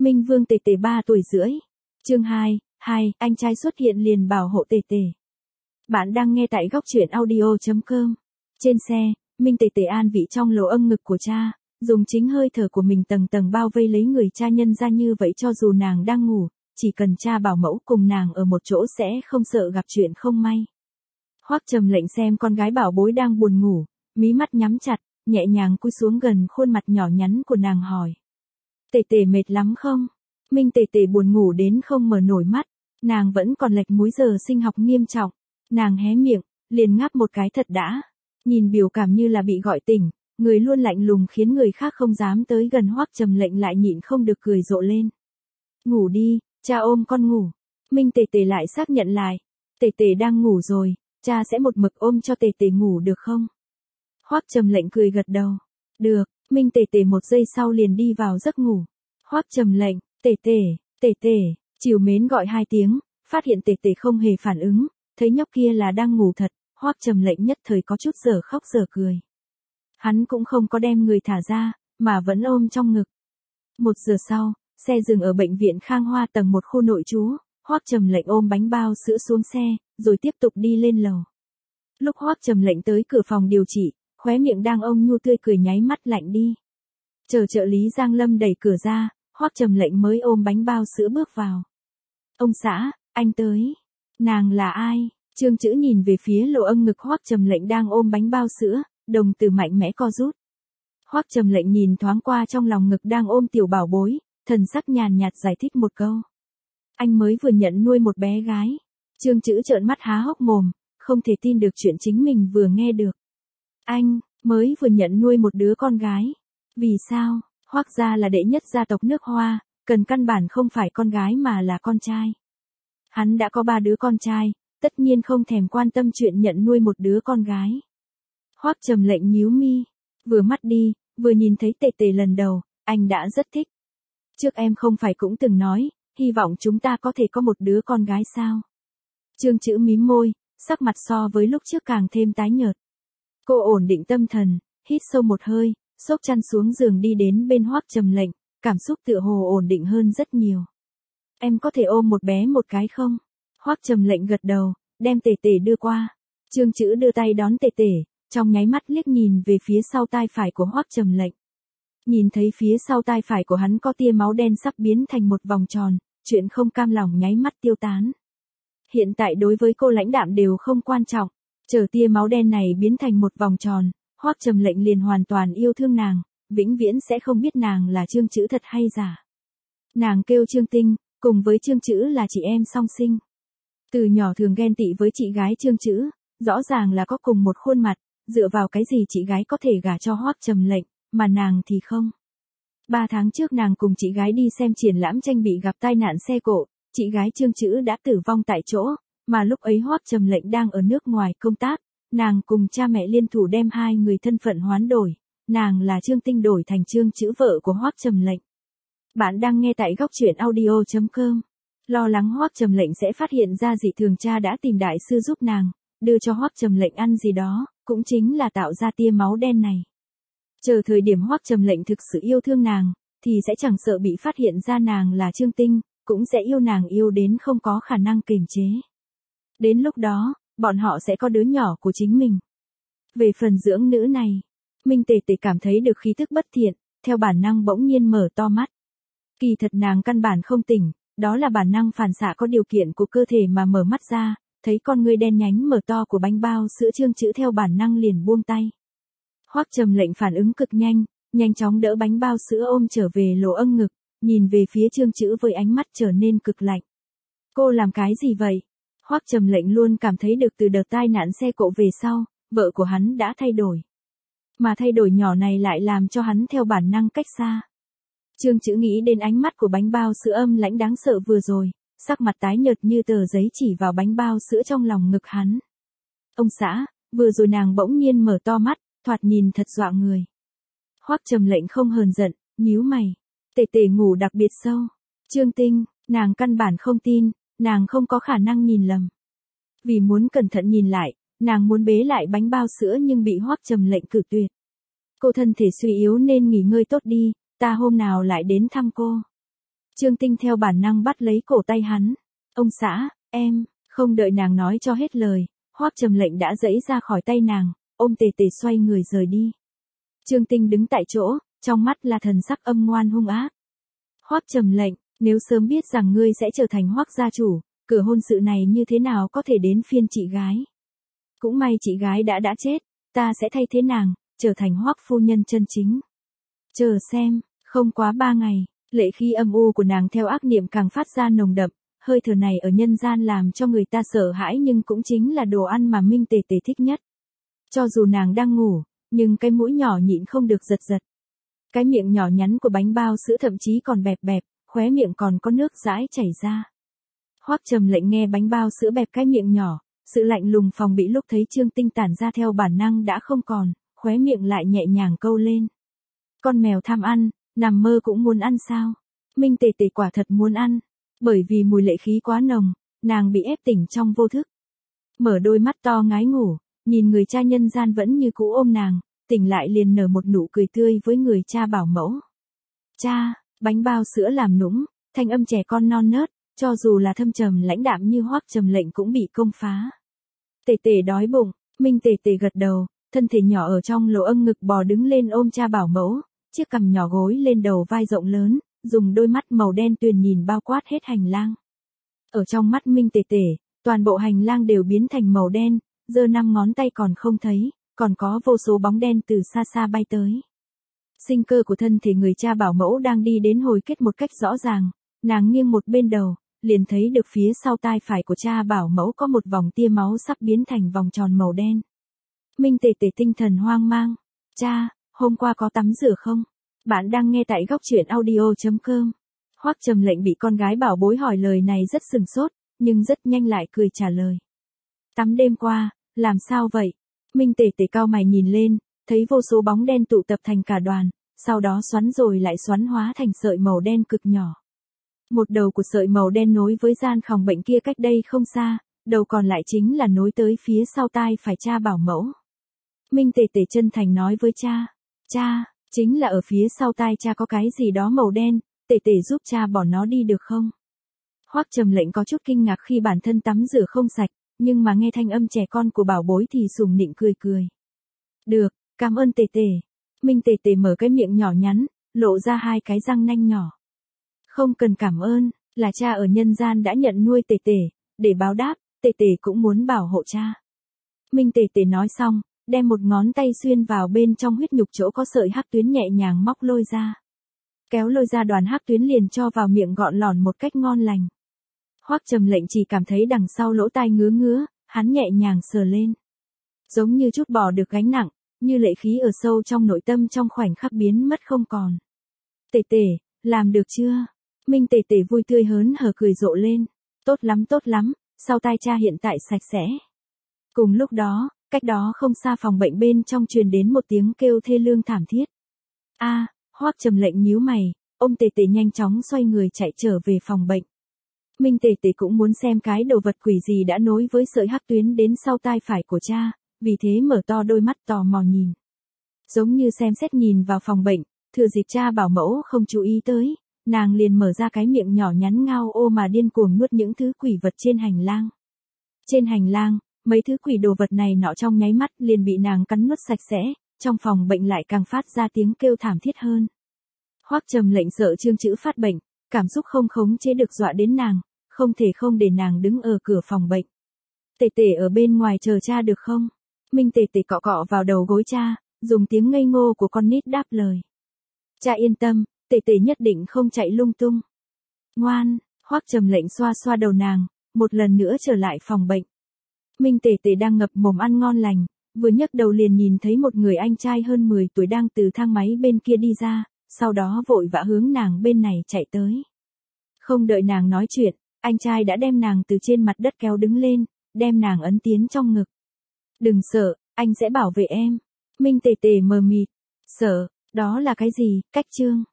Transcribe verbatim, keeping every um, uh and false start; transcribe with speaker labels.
Speaker 1: Minh Vương Tề Tề ba tuổi rưỡi. Chương hai, hai, anh trai xuất hiện liền bảo hộ Tề Tề. Bạn đang nghe tại góc truyện audio chấm com. Trên xe, Minh Tề Tề an vị trong lỗ âm ngực của cha, dùng chính hơi thở của mình tầng tầng bao vây lấy người cha nhân ra, như vậy cho dù nàng đang ngủ, chỉ cần cha bảo mẫu cùng nàng ở một chỗ sẽ không sợ gặp chuyện không may. Hoắc Trầm Lệnh xem con gái bảo bối đang buồn ngủ, mí mắt nhắm chặt, nhẹ nhàng cúi xuống gần khuôn mặt nhỏ nhắn của nàng hỏi. Tề Tề mệt lắm không? Minh Tề Tề buồn ngủ đến không mở nổi mắt, nàng vẫn còn lệch múi giờ sinh học nghiêm trọng. Nàng hé miệng, liền ngáp một cái thật đã. Nhìn biểu cảm như là bị gọi tỉnh, người luôn lạnh lùng khiến người khác không dám tới gần. Hoắc Trầm Lệnh lại nhịn không được cười rộ lên. Ngủ đi, cha ôm con ngủ. Minh Tề Tề lại xác nhận lại. Tề Tề đang ngủ rồi, cha sẽ một mực ôm cho Tề Tề ngủ được không? Hoắc Trầm Lệnh cười gật đầu. Được. Minh Tề Tề một giây sau liền đi vào giấc ngủ. Hoắc Trầm Lệnh, Tề Tề, Tề Tề, trìu mến gọi hai tiếng, phát hiện Tề Tề không hề phản ứng, thấy nhóc kia là đang ngủ thật, Hoắc Trầm Lệnh nhất thời có chút dở khóc dở cười. Hắn cũng không có đem người thả ra, mà vẫn ôm trong ngực. Một giờ sau, xe dừng ở bệnh viện Khang Hoa tầng một khu nội trú, Hoắc Trầm Lệnh ôm bánh bao sữa xuống xe, rồi tiếp tục đi lên lầu. Lúc Hoắc Trầm Lệnh tới cửa phòng điều trị, khóe miệng đang ôm nhu tươi cười nháy mắt lạnh đi. Chờ trợ lý Giang Lâm đẩy cửa ra, Hoắc Trầm Lệnh mới ôm bánh bao sữa bước vào. Ông xã, anh tới. Nàng là ai? Trương Chữ nhìn về phía lỗ âm ngực Hoắc Trầm Lệnh đang ôm bánh bao sữa, đồng tử mạnh mẽ co rút. Hoắc Trầm Lệnh nhìn thoáng qua trong lòng ngực đang ôm tiểu bảo bối, thần sắc nhàn nhạt giải thích một câu. Anh mới vừa nhận nuôi một bé gái. Trương Chữ trợn mắt há hốc mồm, không thể tin được chuyện chính mình vừa nghe được. Anh, mới vừa nhận nuôi một đứa con gái. Vì sao? Hoắc gia là đệ nhất gia tộc nước Hoa, cần căn bản không phải con gái mà là con trai. Hắn đã có ba đứa con trai, tất nhiên không thèm quan tâm chuyện nhận nuôi một đứa con gái. Hoắc Trầm Lệnh nhíu mi, vừa mắt đi, vừa nhìn thấy Tề Tề lần đầu, anh đã rất thích. Trước em không phải cũng từng nói, hy vọng chúng ta có thể có một đứa con gái sao? Trương Chữ mím môi, sắc mặt so với lúc trước càng thêm tái nhợt. Cô ổn định tâm thần, hít sâu một hơi, xốc chăn xuống giường đi đến bên Hoắc Trầm Lệnh, cảm xúc tựa hồ ổn định hơn rất nhiều. Em có thể ôm một bé một cái không? Hoắc Trầm Lệnh gật đầu, đem Tề Tề đưa qua. Trương Chữ đưa tay đón Tề Tề, trong nháy mắt liếc nhìn về phía sau tai phải của Hoắc Trầm Lệnh. Nhìn thấy phía sau tai phải của hắn có tia máu đen sắp biến thành một vòng tròn, chuyện không cam lòng nháy mắt tiêu tán. Hiện tại đối với cô lãnh đạm đều không quan trọng, chờ tia máu đen này biến thành một vòng tròn, Hoắc Trầm Lệnh liền hoàn toàn yêu thương nàng, vĩnh viễn sẽ không biết nàng là Trương Chữ thật hay giả. Nàng kêu Trương Tinh, cùng với Trương Chữ là chị em song sinh. Từ nhỏ thường ghen tị với chị gái Trương Chữ, rõ ràng là có cùng một khuôn mặt, dựa vào cái gì chị gái có thể gả cho Hoắc Trầm Lệnh, mà nàng thì không. Ba tháng trước nàng cùng chị gái đi xem triển lãm tranh bị gặp tai nạn xe cộ, chị gái Trương Chữ đã tử vong tại chỗ, mà lúc ấy Hoắc Trầm Lệnh đang ở nước ngoài công tác, nàng cùng cha mẹ liên thủ đem hai người thân phận hoán đổi, nàng là Trương Tinh đổi thành Trương Chữ vợ của Hoắc Trầm Lệnh. Bạn đang nghe tại góc truyện audio chấm com. Lo lắng Hoắc Trầm Lệnh sẽ phát hiện ra dị thường, cha đã tìm đại sư giúp nàng, đưa cho Hoắc Trầm Lệnh ăn gì đó, cũng chính là tạo ra tia máu đen này. Chờ thời điểm Hoắc Trầm Lệnh thực sự yêu thương nàng, thì sẽ chẳng sợ bị phát hiện ra nàng là Trương Tinh, cũng sẽ yêu nàng yêu đến không có khả năng kiềm chế. Đến lúc đó, bọn họ sẽ có đứa nhỏ của chính mình. Về phần dưỡng nữ này, Minh Tề Tề cảm thấy được khí thức bất thiện, theo bản năng bỗng nhiên mở to mắt. Kỳ thật nàng căn bản không tỉnh, đó là bản năng phản xạ có điều kiện của cơ thể mà mở mắt ra, thấy con ngươi đen nhánh mở to của bánh bao sữa Trương Chữ theo bản năng liền buông tay. Hoắc Trầm Lệnh phản ứng cực nhanh, nhanh chóng đỡ bánh bao sữa ôm trở về lỗ âng ngực, nhìn về phía Trương Chữ với ánh mắt trở nên cực lạnh. Cô làm cái gì vậy? Hoắc Trầm Lệnh luôn cảm thấy được từ đợt tai nạn xe cộ về sau, vợ của hắn đã thay đổi. Mà thay đổi nhỏ này lại làm cho hắn theo bản năng cách xa. Trương Chữ nghĩ đến ánh mắt của bánh bao sữa âm lãnh đáng sợ vừa rồi, sắc mặt tái nhợt như tờ giấy chỉ vào bánh bao sữa trong lòng ngực hắn. Ông xã, vừa rồi nàng bỗng nhiên mở to mắt, thoạt nhìn thật dọa người. Hoắc Trầm Lệnh không hờn giận, nhíu mày. Tề Tề ngủ đặc biệt sâu. Trương Tinh, nàng căn bản không tin, nàng không có khả năng nhìn lầm. Vì muốn cẩn thận nhìn lại, nàng muốn bế lại bánh bao sữa nhưng bị Hoắc Trầm Lệnh cự tuyệt. Cô thân thể suy yếu nên nghỉ ngơi tốt đi, ta hôm nào lại đến thăm cô. Trương Tinh theo bản năng bắt lấy cổ tay hắn. Ông xã, em, không đợi nàng nói cho hết lời, Hoắc Trầm Lệnh đã giãy ra khỏi tay nàng, ôm Tề Tề xoay người rời đi. Trương Tinh đứng tại chỗ, trong mắt là thần sắc âm ngoan hung ác. Hoắc Trầm Lệnh, nếu sớm biết rằng ngươi sẽ trở thành Hoắc gia chủ, cửa hôn sự này như thế nào có thể đến phiên chị gái. Cũng may chị gái đã đã chết, ta sẽ thay thế nàng, trở thành Hoắc phu nhân chân chính. Chờ xem, không quá ba ngày, lệ khí âm u của nàng theo ác niệm càng phát ra nồng đậm, hơi thở này ở nhân gian làm cho người ta sợ hãi nhưng cũng chính là đồ ăn mà Minh Tề Tề thích nhất. Cho dù nàng đang ngủ, nhưng cái mũi nhỏ nhịn không được giật giật. Cái miệng nhỏ nhắn của bánh bao sữa thậm chí còn bẹp bẹp, khóe miệng còn có nước dãi chảy ra. Hoắc Trầm Lệnh nghe bánh bao sữa bẹp cái miệng nhỏ, sự lạnh lùng phòng bị lúc thấy Trương Tinh tản ra theo bản năng đã không còn, khóe miệng lại nhẹ nhàng câu lên. Con mèo tham ăn, nằm mơ cũng muốn ăn sao? Minh Tề Tề quả thật muốn ăn, bởi vì mùi lệ khí quá nồng, nàng bị ép tỉnh trong vô thức. Mở đôi mắt to ngái ngủ, nhìn người cha nhân gian vẫn như cũ ôm nàng, tỉnh lại liền nở một nụ cười tươi với người cha bảo mẫu. Cha, bánh bao sữa làm nũng, thanh âm trẻ con non nớt, cho dù là thâm trầm lãnh đạm như Hoắc Trầm Lệnh cũng bị công phá. Tề Tề đói bụng, Minh Tề Tề gật đầu, thân thể nhỏ ở trong lỗ âng ngực bò đứng lên ôm cha bảo mẫu, chiếc cằm nhỏ gối lên đầu vai rộng lớn, dùng đôi mắt màu đen tuyền nhìn bao quát hết hành lang. Ở trong mắt Minh Tề Tề, toàn bộ hành lang đều biến thành màu đen, giơ năm ngón tay còn không thấy, còn có vô số bóng đen từ xa xa bay tới. Sinh cơ của thân thể người cha bảo mẫu đang đi đến hồi kết một cách rõ ràng, nàng nghiêng một bên đầu, liền thấy được phía sau tai phải của cha bảo mẫu có một vòng tia máu sắp biến thành vòng tròn màu đen. Minh Tề Tề tinh thần hoang mang. Cha, hôm qua có tắm rửa không? Bạn đang nghe tại góc truyện audio chấm com. Hoắc Trầm Lệnh bị con gái bảo bối hỏi lời này rất sừng sốt, nhưng rất nhanh lại cười trả lời. Tắm đêm qua, làm sao vậy? Minh Tề Tề cau mày nhìn lên, thấy vô số bóng đen tụ tập thành cả đoàn, sau đó xoắn rồi lại xoắn hóa thành sợi màu đen cực nhỏ. Một đầu của sợi màu đen nối với gian phòng bệnh kia cách đây không xa, đầu còn lại chính là nối tới phía sau tai phải cha bảo mẫu. Minh Tề Tề chân thành nói với cha, cha, chính là ở phía sau tai cha có cái gì đó màu đen, Tề Tề giúp cha bỏ nó đi được không? Hoắc Trầm Lệnh có chút kinh ngạc khi bản thân tắm rửa không sạch, nhưng mà nghe thanh âm trẻ con của bảo bối thì sùng nịnh cười cười. Được, cảm ơn Tề Tề. Minh Tề Tề mở cái miệng nhỏ nhắn, lộ ra hai cái răng nanh nhỏ. Không cần cảm ơn, là cha ở nhân gian đã nhận nuôi Tề Tề, để báo đáp, Tề Tề cũng muốn bảo hộ cha. Minh Tề Tề nói xong, đem một ngón tay xuyên vào bên trong huyết nhục chỗ có sợi hắc tuyến nhẹ nhàng móc lôi ra. Kéo lôi ra đoàn hắc tuyến liền cho vào miệng gọn lỏn một cách ngon lành. Hoắc Trầm Lệnh chỉ cảm thấy đằng sau lỗ tai ngứa ngứa, hắn nhẹ nhàng sờ lên. Giống như chút bỏ được gánh nặng, như lệ khí ở sâu trong nội tâm trong khoảnh khắc biến mất không còn. Tề Tề, làm được chưa? Minh Tề Tề vui tươi hớn hở cười rộ lên. Tốt lắm tốt lắm, sau tai cha hiện tại sạch sẽ. Cùng lúc đó, cách đó không xa phòng bệnh bên trong truyền đến một tiếng kêu thê lương thảm thiết. A, à, Hoắc Trầm Lệnh nhíu mày, ôm Tề Tề nhanh chóng xoay người chạy trở về phòng bệnh. Minh Tề Tề cũng muốn xem cái đồ vật quỷ gì đã nối với sợi hắc tuyến đến sau tai phải của cha, vì thế mở to đôi mắt tò mò nhìn. Giống như xem xét nhìn vào phòng bệnh, thừa dịp cha bảo mẫu không chú ý tới, nàng liền mở ra cái miệng nhỏ nhắn ngao ô mà điên cuồng nuốt những thứ quỷ vật trên hành lang. Trên hành lang, mấy thứ quỷ đồ vật này nọ trong nháy mắt liền bị nàng cắn nuốt sạch sẽ, trong phòng bệnh lại càng phát ra tiếng kêu thảm thiết hơn. Hoắc Trầm Lệnh sợ Trương Chữ phát bệnh, cảm xúc không khống chế được dọa đến nàng, không thể không để nàng đứng ở cửa phòng bệnh. Tề Tề ở bên ngoài chờ cha được không? Minh Tề Tề cọ cọ vào đầu gối cha, dùng tiếng ngây ngô của con nít đáp lời. Cha yên tâm, Tề Tề nhất định không chạy lung tung. Ngoan, Hoắc Trầm Lệnh xoa xoa đầu nàng, một lần nữa trở lại phòng bệnh. Minh Tề Tề đang ngập mồm ăn ngon lành, vừa nhấc đầu liền nhìn thấy một người anh trai hơn mười tuổi đang từ thang máy bên kia đi ra, sau đó vội vã hướng nàng bên này chạy tới. Không đợi nàng nói chuyện, anh trai đã đem nàng từ trên mặt đất kéo đứng lên, đem nàng ấn tiến trong ngực. Đừng sợ, anh sẽ bảo vệ em. Minh Tề Tề mờ mịt. Sợ, đó là cái gì, cách chương.